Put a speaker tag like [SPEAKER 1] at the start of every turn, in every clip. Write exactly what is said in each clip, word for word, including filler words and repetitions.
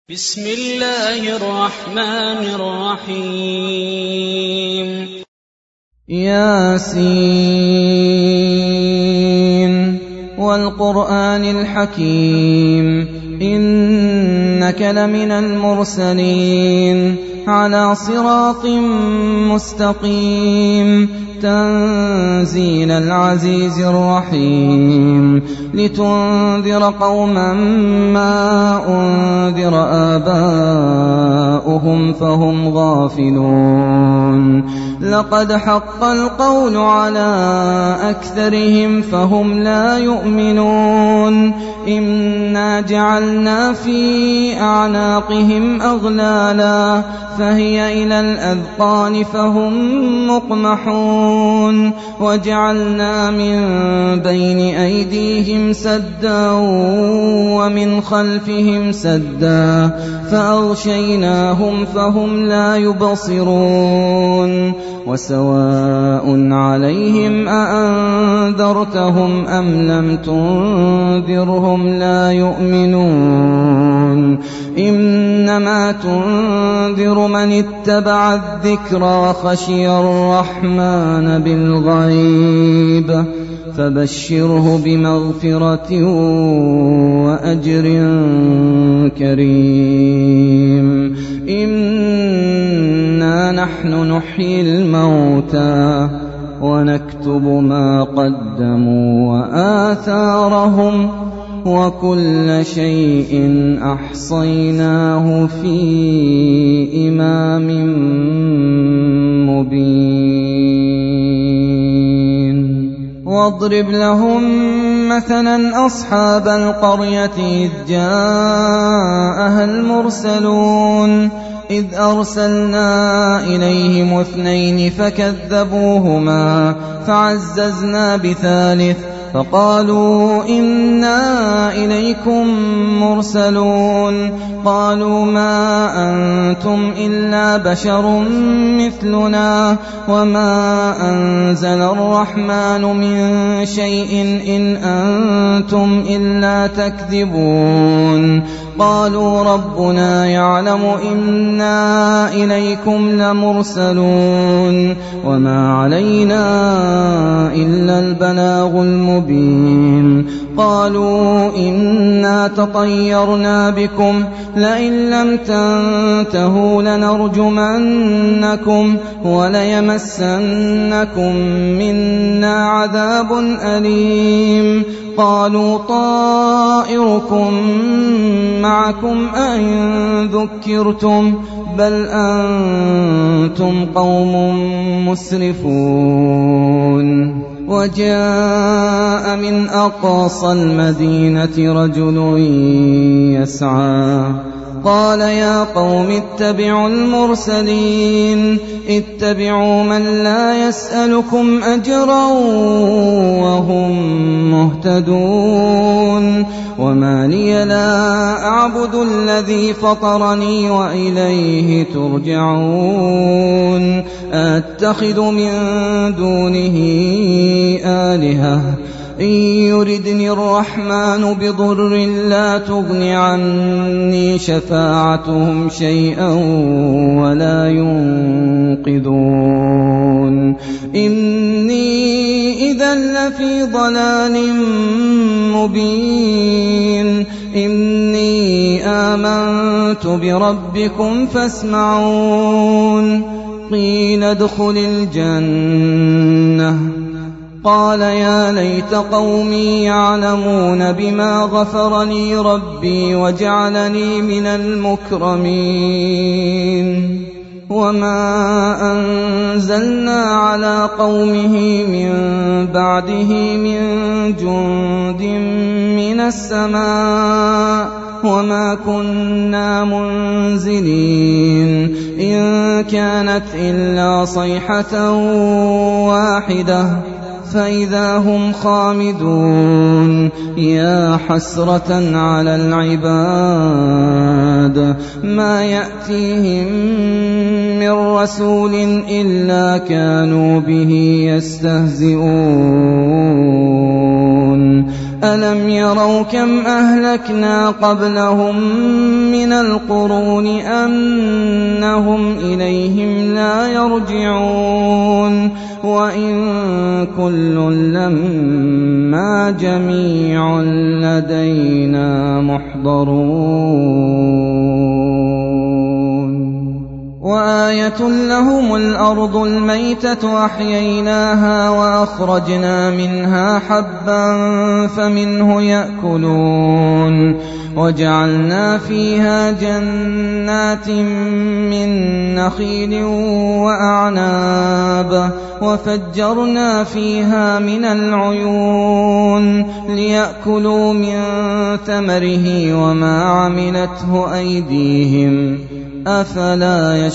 [SPEAKER 1] بسم الله الرحمن الرحيم
[SPEAKER 2] ياسين والقرآن الحكيم إنك لمن المرسلين على صراط مستقيم تنزيل العزيز الرحيم لتنذر قوما ما أنذر آباؤهم فهم غافلون لقد حق القول على أكثرهم فهم لا يؤمنون إنا جعلنا في أعناقهم أغلالا فهي إلى الأذقان فهم مقمحون وجعلنا من بين أيديهم سدا ومن خلفهم سدا فأغشيناهم فهم لا يبصرون وسواء عليهم أأنذرتهم أم لم تنذرهم لا يؤمنون إنما تنذر من اتبع الذكر وخشي الرحمن بالغيب فبشره بمغفرة وأجر كريم إنا نحن نحيي الموتى ونكتب ما قدموا وآثارهم وكل شيء أحصيناه في إمام مبين واضرب لهم مثلا أصحاب القرية إذ جاءها المرسلون إذ أرسلنا إليهم اثنين فكذبوهما فعززنا بثالث فقالوا إنا إليكم مرسلون قالوا ما أنتم إلا بشر مثلنا وما أنزل الرحمن من شيء إن أنتم إلا تكذبون قالوا ربنا يعلم إنا إليكم لمرسلون وما علينا إلا البلاغ المبين قالوا إنا تطيرنا بكم لئن لم تنتهوا لنرجمنكم وليمسنكم منا عذاب أليم قالوا طائركم معكم أئن ذكرتم بل أنتم قوم مسرفون وجاء من أقصى المدينة رجل يسعى قال يا قوم اتبعوا المرسلين اتبعوا من لا يسألكم أجرا وهم مهتدون وما لي لا أعبد الذي فطرني وإليه ترجعون أتخذ من دونه آلهة إن يردني الرحمن بضر لا تغن عني شفاعتهم شيئا ولا ينقذون إني إذا لفي ضلال مبين إني آمنت بربكم فاسمعون قيل ادخل الجنة قال يا ليت قومي يعلمون بما غفر لي ربي وجعلني من المكرمين وما أنزلنا على قومه من بعده من جند من السماء وما كنا منزلين إن كانت إلا صيحة واحدة فإذا هم خامدون يا حسرة على العباد ما يأتيهم من رسول إلا كانوا به يستهزئون ألم يروا كم أهلكنا قبلهم من القرون أنهم إليهم لا يرجعون وإن كل لما جميع لدينا محضرون وآية لهم الأرض الميتة أحييناها وأخرجنا منها حبا فمنه يأكلون وجعلنا فيها جنات من نخيل وأعناب وفجرنا فيها من العيون ليأكلوا من ثمره وما عملته أيديهم أفلا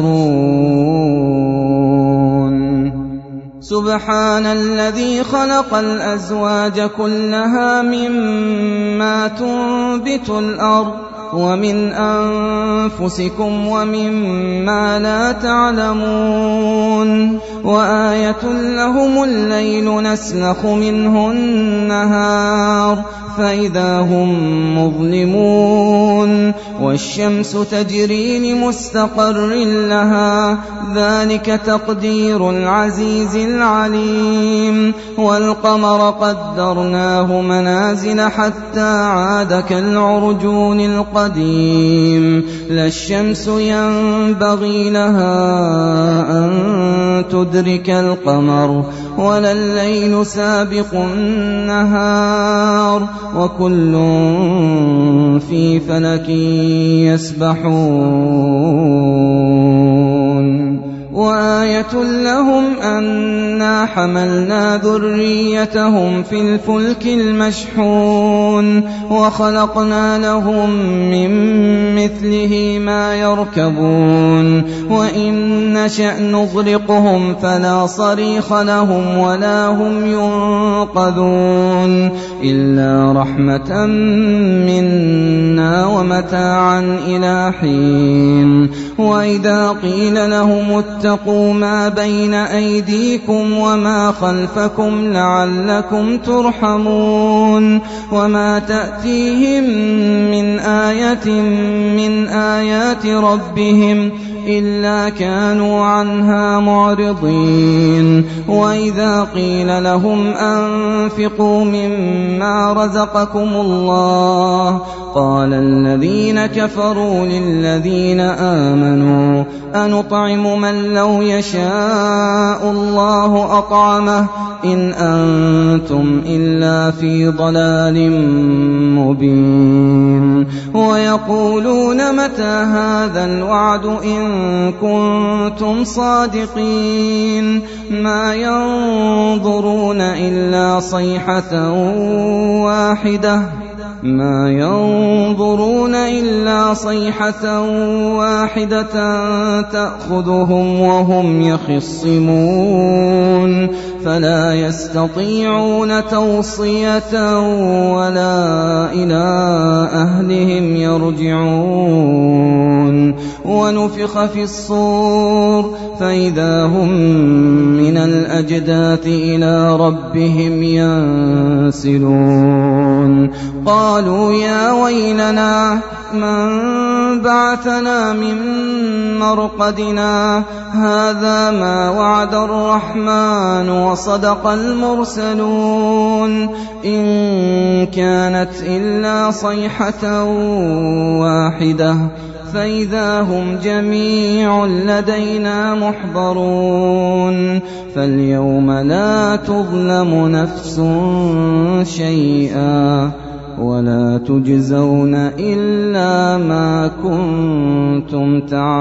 [SPEAKER 2] يشكرون سبحان الذي خلق الأزواج كلها مما تنبت الأرض ومن أنفسكم ومما لا تعلمون وآية لهم الليل نسلخ منه النهار فإذا هم مظلمون والشمس تجري لمستقر لها ذلك تقدير العزيز العليم والقمر قدرناه منازل حتى عاد كالعرجون القديم لا الشمس ينبغي لها أن تدرك القمر ولا الليل سابق النهار وكل في فلك يسبحون وآية لهم أنا حملنا ذريتهم في الفلك المشحون وخلقنا لهم من مثله ما يركبون وإن نشأ نغرقهم فلا صريخ لهم ولا هم ينقذون إلا رحمة منا ومتاعا إلى حين وإذا قيل لهم اتقوا ما بين أيديكم وما خلفكم لعلكم ترحمون وما تأتيهم من آية من آيات ربهم إلا كانوا عنها معرضين وإذا قيل لهم أنفقوا مما رزقكم الله قال الذين كفروا للذين آمنوا أنطعم من لو يشاء الله أطعمه إن أنتم إلا في ضلال مبين ويقولون متى هذا الوعد إن كنتم صادقين ما ينظرون إلا صيحة واحدة ما ينظرون إلا صيحة واحدة تأخذهم وهم يخصمون فلا يستطيعون توصية ولا إلى أهلهم يرجعون ونفخ في الصور فإذا هم من الأجداث إلى ربهم ينسلون قالوا يا ويلنا من بعثنا من مرقدنا هذا ما وعد الرحمن وصدق المرسلون إن كانت إلا صيحة واحدة فإذا هم جميع لدينا محضرون فاليوم لا تظلم نفس شيئا ولا تجزون إلا ما كنتم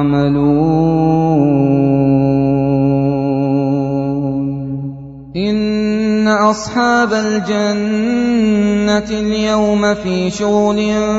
[SPEAKER 2] تعملون إن أصحاب الجنة اليوم في شغل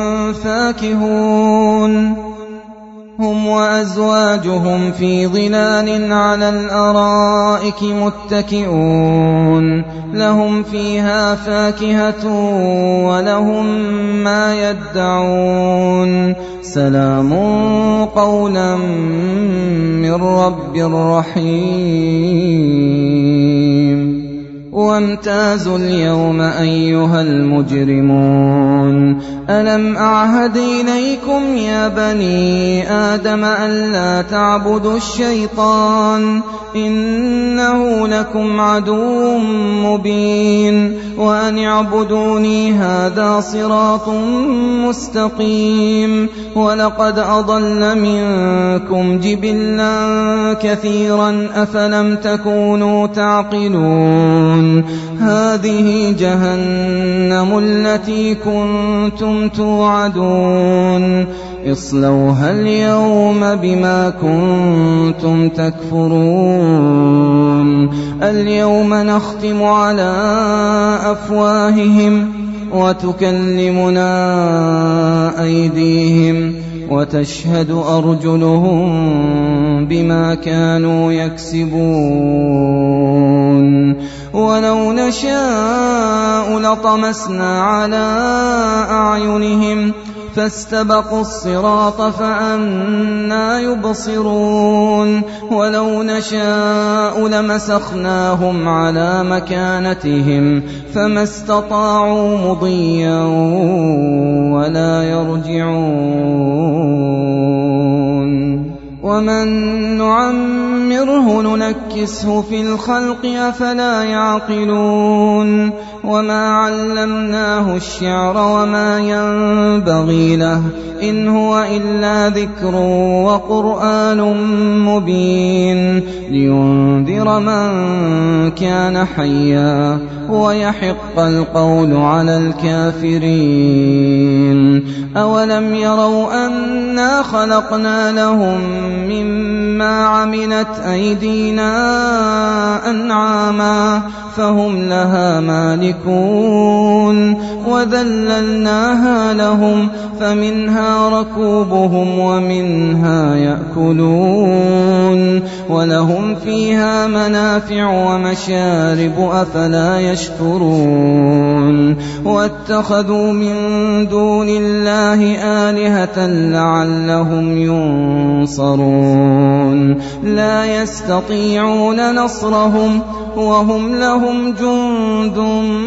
[SPEAKER 2] فاكهون هم وأزواجهم في ظلال على الأرائك متكئون لهم فيها فاكهة ولهم ما يدعون سلام قولا من رب رحيم وامتازوا اليوم أيها المجرمون ألم أعهد إليكم يا بني آدم ألا تعبدوا الشيطان إنه لكم عدو مبين وأن اعبدوني هذا صراط مستقيم ولقد أضل منكم جبلا كثيرا أفلم تكونوا تعقلون هذه جهنم التي كنتم توعدون اصلوها اليوم بما كنتم تكفرون اليوم نختم على أفواههم وتكلمنا أيديهم وتشهد أرجلهم بما كانوا يكسبون ولو نشاء لطمسنا على أعينهم فاستبقوا الصراط فأنى يبصرون ولو نشاء لمسخناهم على مكانتهم فما استطاعوا مضيا ولا يرجعون ومن نعمره ننكسه في الخلق أفلا يعقلون وما علمناه الشعر وما ينبغي له إن هو إلا ذكر وقرآن مبين لينذر من كان حيا ويحق القول على الكافرين أولم يروا أنا خلقنا لهم مما عملت أيدينا أنعاما فهم لها مالكون وذللناها لهم فمنها ركوبهم ومنها يأكلون ولهم فيها منافع ومشارب أفلا يشكرون واتخذوا من دون الله آلهة لعلهم ينصرون لا يستطيعون نصرهم وهم لهم جند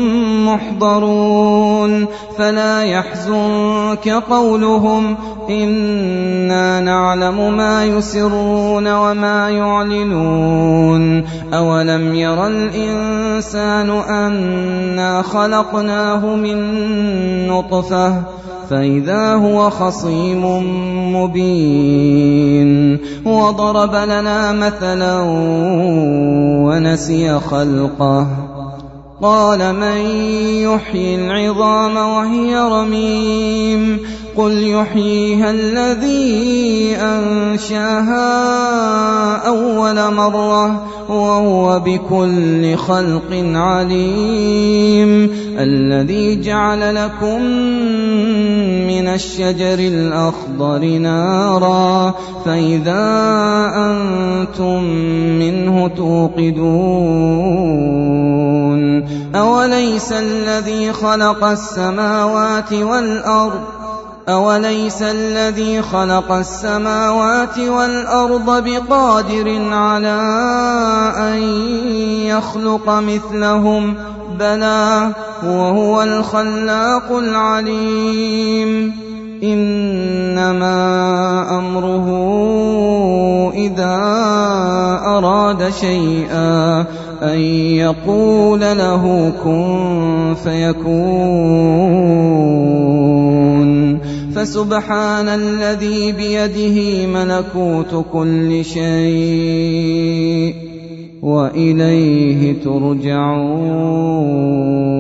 [SPEAKER 2] محضرون فلا يحزنك قولهم إنا نعلم ما يسرون وما يعلنون أولم ير الإنسان أنا خلقناه من نطفة فإذا هو خصيم مبين وضرب لنا مثلا ونسي خلقه قال من يحيي العظام وهي رميم قل يحييها الذي أنشاها أول مرة وهو بكل خلق عليم الذي جعل لكم من الشجر الأخضر نارا فإذا أنتم منه توقدون أوليس الذي خلق السماوات والأرض أوليس الذي خلق السماوات والأرض بقادر على أن يخلق مثلهم بلى وهو الخلاق العليم إنما أمره إذا أراد شيئا أن يقول له كن فيكون فسبحان الذي بيده ملكوت كل شيء وإليه ترجعون